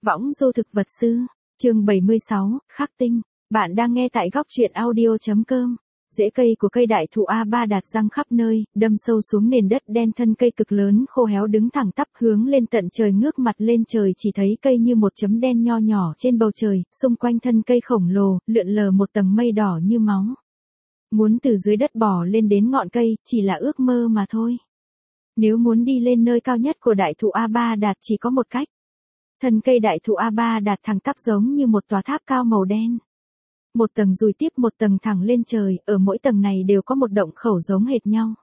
Võng du thực vật sư, chương 76, khắc tinh. Bạn đang nghe tại góc truyện audio.com. Rễ cây của cây đại thụ A3 đạt răng khắp nơi, đâm sâu xuống nền đất đen, thân cây cực lớn khô héo đứng thẳng tắp hướng lên tận trời, ngước mặt lên trời chỉ thấy cây như một chấm đen nho nhỏ trên bầu trời, xung quanh thân cây khổng lồ, lượn lờ một tầng mây đỏ như máu. Muốn từ dưới đất bò lên đến ngọn cây, chỉ là ước mơ mà thôi. Nếu muốn đi lên nơi cao nhất của đại thụ A3 đạt chỉ có một cách. Thân cây đại thụ A3 đạt thẳng tắp giống như một tòa tháp cao màu đen. Một tầng dùi tiếp một tầng thẳng lên trời, ở mỗi tầng này đều có một động khẩu giống hệt nhau.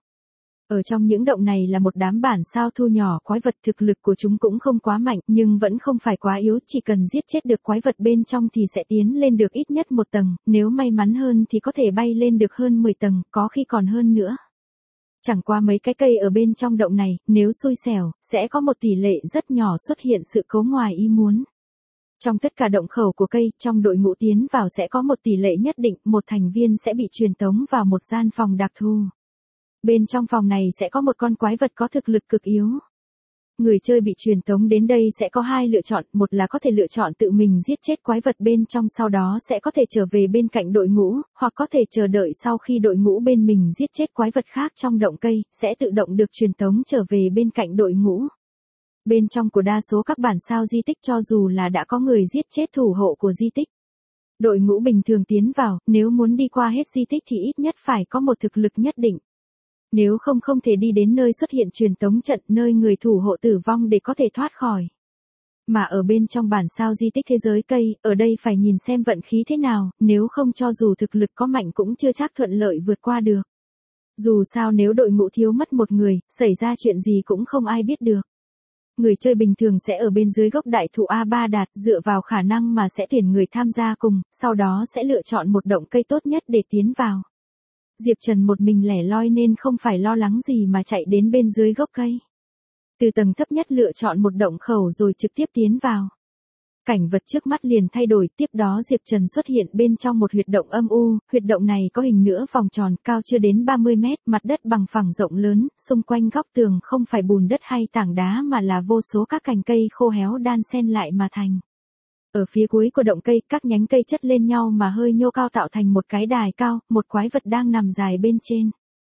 Ở trong những động này là một đám bản sao thu nhỏ quái vật, thực lực của chúng cũng không quá mạnh nhưng vẫn không phải quá yếu, chỉ cần giết chết được quái vật bên trong thì sẽ tiến lên được ít nhất một tầng, nếu may mắn hơn thì có thể bay lên được hơn 10 tầng, có khi còn hơn nữa. Chẳng qua mấy cái cây ở bên trong động này, nếu xui xẻo, sẽ có một tỷ lệ rất nhỏ xuất hiện sự cố ngoài ý muốn. Trong tất cả động khẩu của cây, trong đội ngũ tiến vào sẽ có một tỷ lệ nhất định, một thành viên sẽ bị truyền tống vào một gian phòng đặc thù. Bên trong phòng này sẽ có một con quái vật có thực lực cực yếu. Người chơi bị truyền tống đến đây sẽ có hai lựa chọn, một là có thể lựa chọn tự mình giết chết quái vật bên trong, sau đó sẽ có thể trở về bên cạnh đội ngũ, hoặc có thể chờ đợi sau khi đội ngũ bên mình giết chết quái vật khác trong động cây, sẽ tự động được truyền tống trở về bên cạnh đội ngũ. Bên trong của đa số các bản sao di tích, cho dù là đã có người giết chết thủ hộ của di tích, đội ngũ bình thường tiến vào, nếu muốn đi qua hết di tích thì ít nhất phải có một thực lực nhất định. Nếu không thể đi đến nơi xuất hiện truyền tống trận, nơi người thủ hộ tử vong để có thể thoát khỏi. Mà ở bên trong bản sao di tích thế giới cây, ở đây phải nhìn xem vận khí thế nào, nếu không cho dù thực lực có mạnh cũng chưa chắc thuận lợi vượt qua được. Dù sao nếu đội ngũ thiếu mất một người, xảy ra chuyện gì cũng không ai biết được. Người chơi bình thường sẽ ở bên dưới gốc đại thụ A3 đạt, dựa vào khả năng mà sẽ tuyển người tham gia cùng, sau đó sẽ lựa chọn một động cây tốt nhất để tiến vào. Diệp Trần một mình lẻ loi nên không phải lo lắng gì mà chạy đến bên dưới gốc cây. Từ tầng thấp nhất lựa chọn một động khẩu rồi trực tiếp tiến vào. Cảnh vật trước mắt liền thay đổi, tiếp đó Diệp Trần xuất hiện bên trong một huyệt động âm u, huyệt động này có hình nửa vòng tròn, cao chưa đến 30 mét, mặt đất bằng phẳng rộng lớn, xung quanh góc tường không phải bùn đất hay tảng đá mà là vô số các cành cây khô héo đan xen lại mà thành. Ở phía cuối của động cây, các nhánh cây chất lên nhau mà hơi nhô cao tạo thành một cái đài cao, một quái vật đang nằm dài bên trên.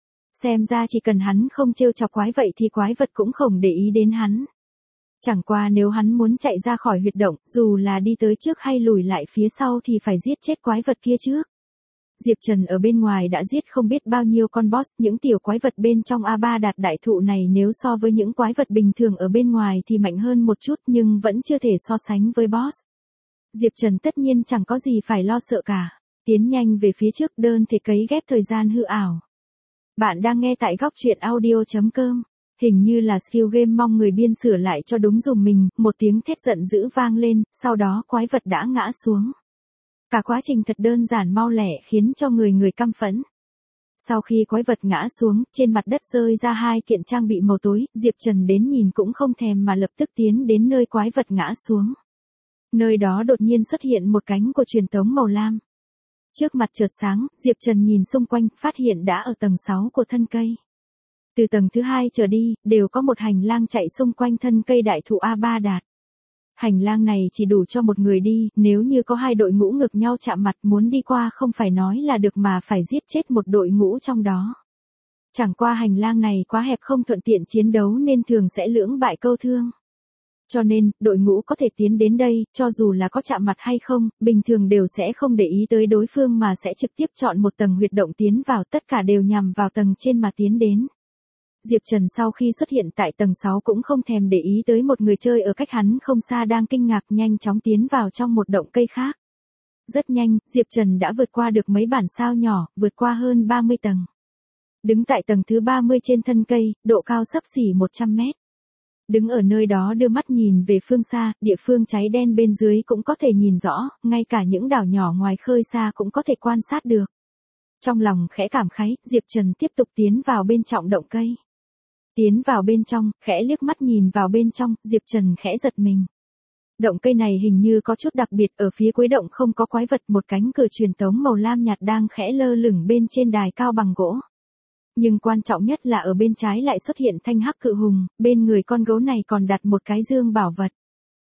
Xem ra chỉ cần hắn không trêu chọc quái vậy thì quái vật cũng không để ý đến hắn. Chẳng qua nếu hắn muốn chạy ra khỏi huyệt động, dù là đi tới trước hay lùi lại phía sau thì phải giết chết quái vật kia trước. Diệp Trần ở bên ngoài đã giết không biết bao nhiêu con boss, những tiểu quái vật bên trong A3 đạt đại thụ này nếu so với những quái vật bình thường ở bên ngoài thì mạnh hơn một chút nhưng vẫn chưa thể so sánh với boss. Diệp Trần tất nhiên chẳng có gì phải lo sợ cả, tiến nhanh về phía trước, đơn thể cấy ghép thời gian hư ảo. Bạn đang nghe tại góc truyện audio.com. Hình như là skill game mong người biên sửa lại cho đúng dùm mình, một tiếng thét giận dữ vang lên, sau đó quái vật đã ngã xuống. Cả quá trình thật đơn giản mau lẹ khiến cho người căm phẫn. Sau khi quái vật ngã xuống, trên mặt đất rơi ra hai kiện trang bị màu tối, Diệp Trần đến nhìn cũng không thèm mà lập tức tiến đến nơi quái vật ngã xuống. Nơi đó đột nhiên xuất hiện một cánh của truyền tống màu lam. Trước mặt chợt sáng, Diệp Trần nhìn xung quanh, phát hiện đã ở tầng 6 của thân cây. Từ tầng thứ 2 trở đi, đều có một hành lang chạy xung quanh thân cây đại thụ A3 đạt. Hành lang này chỉ đủ cho một người đi, nếu như có hai đội ngũ ngược nhau chạm mặt muốn đi qua không phải nói là được mà phải giết chết một đội ngũ trong đó. Chẳng qua hành lang này quá hẹp không thuận tiện chiến đấu nên thường sẽ lưỡng bại câu thương. Cho nên, đội ngũ có thể tiến đến đây, cho dù là có chạm mặt hay không, bình thường đều sẽ không để ý tới đối phương mà sẽ trực tiếp chọn một tầng huyệt động tiến vào, tất cả đều nhằm vào tầng trên mà tiến đến. Diệp Trần sau khi xuất hiện tại tầng 6 cũng không thèm để ý tới một người chơi ở cách hắn không xa đang kinh ngạc, nhanh chóng tiến vào trong một động cây khác. Rất nhanh, Diệp Trần đã vượt qua được mấy bản sao nhỏ, vượt qua hơn 30 tầng. Đứng tại tầng thứ 30 trên thân cây, độ cao xấp xỉ 100 mét. Đứng ở nơi đó đưa mắt nhìn về phương xa, địa phương cháy đen bên dưới cũng có thể nhìn rõ, ngay cả những đảo nhỏ ngoài khơi xa cũng có thể quan sát được. Trong lòng khẽ cảm khái, Diệp Trần tiếp tục tiến vào bên trong động cây. Tiến vào bên trong, khẽ liếc mắt nhìn vào bên trong, Diệp Trần khẽ giật mình. Động cây này hình như có chút đặc biệt, ở phía cuối động không có quái vật, một cánh cửa truyền tống màu lam nhạt đang khẽ lơ lửng bên trên đài cao bằng gỗ. Nhưng quan trọng nhất là ở bên trái lại xuất hiện thanh hắc cự hùng, bên người con gấu này còn đặt một cái dương bảo vật.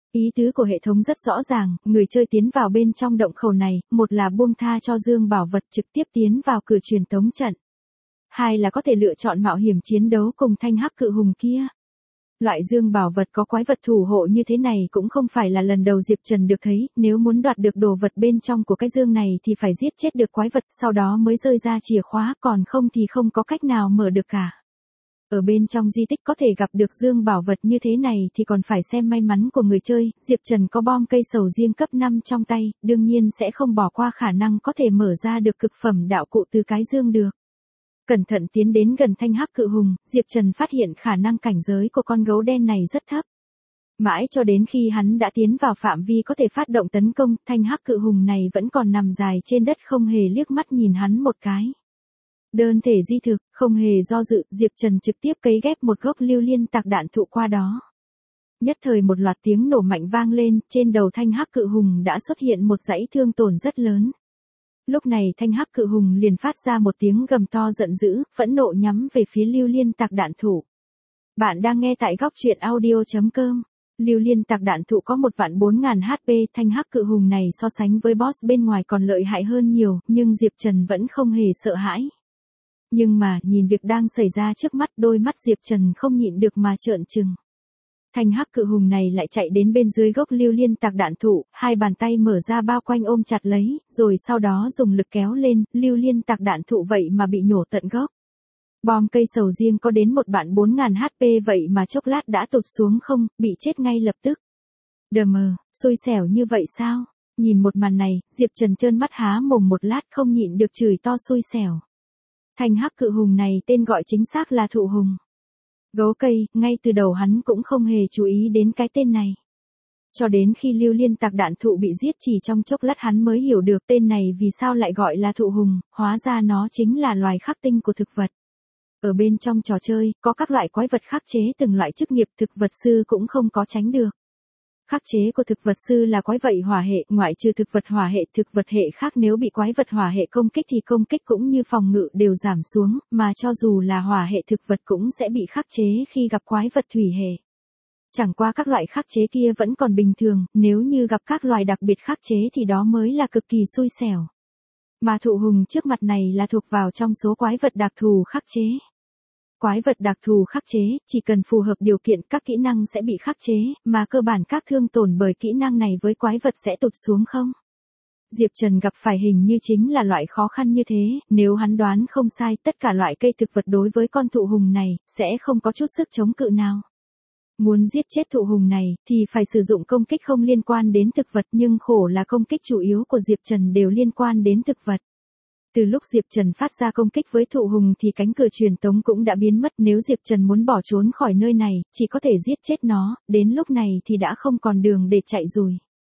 Ý tứ của hệ thống rất rõ ràng, người chơi tiến vào bên trong động khẩu này, một là buông tha cho Dương Bảo Vật trực tiếp tiến vào cửa truyền tống trận. Hai là có thể lựa chọn mạo hiểm chiến đấu cùng thanh hắc cự hùng kia. Loại Dương Bảo Vật có quái vật thủ hộ như thế này cũng không phải là lần đầu Diệp Trần được thấy, nếu muốn đoạt được đồ vật bên trong của cái dương này thì phải giết chết được quái vật, sau đó mới rơi ra chìa khóa, còn không thì không có cách nào mở được cả. Ở bên trong di tích có thể gặp được Dương Bảo Vật như thế này thì còn phải xem may mắn của người chơi, Diệp Trần có bom cây sầu riêng cấp 5 trong tay, đương nhiên sẽ không bỏ qua khả năng có thể mở ra được cực phẩm đạo cụ từ cái dương được. Cẩn thận tiến đến gần thanh hắc cự hùng, Diệp Trần phát hiện khả năng cảnh giới của con gấu đen này rất thấp. Mãi cho đến khi hắn đã tiến vào phạm vi có thể phát động tấn công, thanh hắc cự hùng này vẫn còn nằm dài trên đất không hề liếc mắt nhìn hắn một cái. Đơn thể di thực, không hề do dự, Diệp Trần trực tiếp cấy ghép một gốc lưu liên tạc đạn thụ qua đó. Nhất thời một loạt tiếng nổ mạnh vang lên, trên đầu thanh hắc cự hùng đã xuất hiện một dãy thương tổn rất lớn. Lúc này thanh hắc cự hùng liền phát ra một tiếng gầm to giận dữ, phẫn nộ nhắm về phía lưu liên tạc đạn thụ. Bạn đang nghe tại góc truyện audio.com. Lưu liên tạc đạn thụ có 1.400.000 HP, thanh hắc cự hùng này so sánh với boss bên ngoài còn lợi hại hơn nhiều, nhưng Diệp Trần vẫn không hề sợ hãi. Nhưng mà, nhìn việc đang xảy ra trước mắt, đôi mắt Diệp Trần không nhịn được mà trợn trừng. Thanh hắc cự hùng này lại chạy đến bên dưới gốc lưu liên tạc đạn thụ, hai bàn tay mở ra bao quanh ôm chặt lấy, rồi sau đó dùng lực kéo lên, lưu liên tạc đạn thụ vậy mà bị nhổ tận gốc. Bom cây sầu riêng có đến 1.400.000 HP vậy mà chốc lát đã tụt xuống không, bị chết ngay lập tức. Đờ mờ, xui xẻo như vậy sao? Nhìn một màn này, Diệp Trần trơn mắt há mồm một lát không nhịn được chửi to xui xẻo. Thanh hắc cự hùng này tên gọi chính xác là thụ hùng. Gấu cây, ngay từ đầu hắn cũng không hề chú ý đến cái tên này. Cho đến khi lưu liên tạc đạn thụ bị giết chỉ trong chốc lát hắn mới hiểu được tên này vì sao lại gọi là thụ hùng, hóa ra nó chính là loài khắc tinh của thực vật. Ở bên trong trò chơi, có các loại quái vật khắc chế từng loại chức nghiệp thực vật sư cũng không có tránh được. Khắc chế của thực vật sư là quái vật hỏa hệ, ngoại trừ thực vật hệ khác nếu bị quái vật hỏa hệ công kích thì công kích cũng như phòng ngự đều giảm xuống, mà cho dù là hỏa hệ thực vật cũng sẽ bị khắc chế khi gặp quái vật thủy hệ. Chẳng qua các loại khắc chế kia vẫn còn bình thường, nếu như gặp các loài đặc biệt khắc chế thì đó mới là cực kỳ xui xẻo. Mà thụ hùng trước mặt này là thuộc vào trong số quái vật đặc thù khắc chế. Quái vật đặc thù khắc chế, chỉ cần phù hợp điều kiện các kỹ năng sẽ bị khắc chế, mà cơ bản các thương tổn bởi kỹ năng này với quái vật sẽ tụt xuống không. Diệp Trần gặp phải hình như chính là loại khó khăn như thế, nếu hắn đoán không sai tất cả loại cây thực vật đối với con thụ hùng này, sẽ không có chút sức chống cự nào. Muốn giết chết thụ hùng này, thì phải sử dụng công kích không liên quan đến thực vật nhưng khổ là công kích chủ yếu của Diệp Trần đều liên quan đến thực vật. Từ lúc Diệp Trần phát ra công kích với thụ hùng thì cánh cửa truyền tống cũng đã biến mất, nếu Diệp Trần muốn bỏ trốn khỏi nơi này, chỉ có thể giết chết nó, đến lúc này thì đã không còn đường để chạy rồi.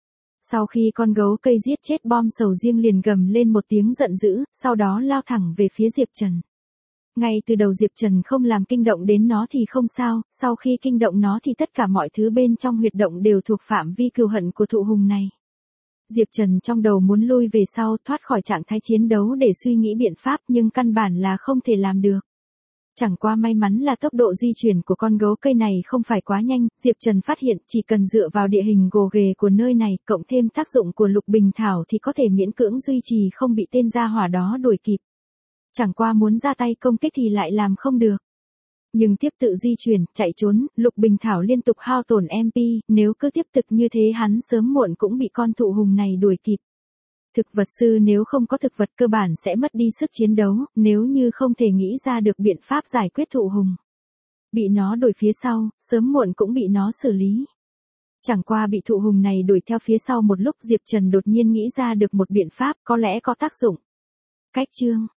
Sau khi con gấu cây giết chết bom sầu riêng liền gầm lên một tiếng giận dữ, sau đó lao thẳng về phía Diệp Trần. Ngay từ đầu Diệp Trần không làm kinh động đến nó thì không sao, sau khi kinh động nó thì tất cả mọi thứ bên trong huyệt động đều thuộc phạm vi cừu hận của thụ hùng này. Diệp Trần trong đầu muốn lui về sau thoát khỏi trạng thái chiến đấu để suy nghĩ biện pháp nhưng căn bản là không thể làm được. Chẳng qua may mắn là tốc độ di chuyển của con gấu cây này không phải quá nhanh, Diệp Trần phát hiện chỉ cần dựa vào địa hình gồ ghề của nơi này cộng thêm tác dụng của lục bình thảo thì có thể miễn cưỡng duy trì không bị tên gia hỏa đó đuổi kịp. Chẳng qua muốn ra tay công kích thì lại làm không được. Nhưng tiếp tự di chuyển, chạy trốn, Lục Bình Thảo liên tục hao tổn MP, nếu cứ tiếp tục như thế hắn sớm muộn cũng bị con thụ hùng này đuổi kịp. Thực vật sư nếu không có thực vật cơ bản sẽ mất đi sức chiến đấu, nếu như không thể nghĩ ra được biện pháp giải quyết thụ hùng. Bị nó đuổi phía sau, sớm muộn cũng bị nó xử lý. Chẳng qua bị thụ hùng này đuổi theo phía sau một lúc Diệp Trần đột nhiên nghĩ ra được một biện pháp có lẽ có tác dụng. Cách chương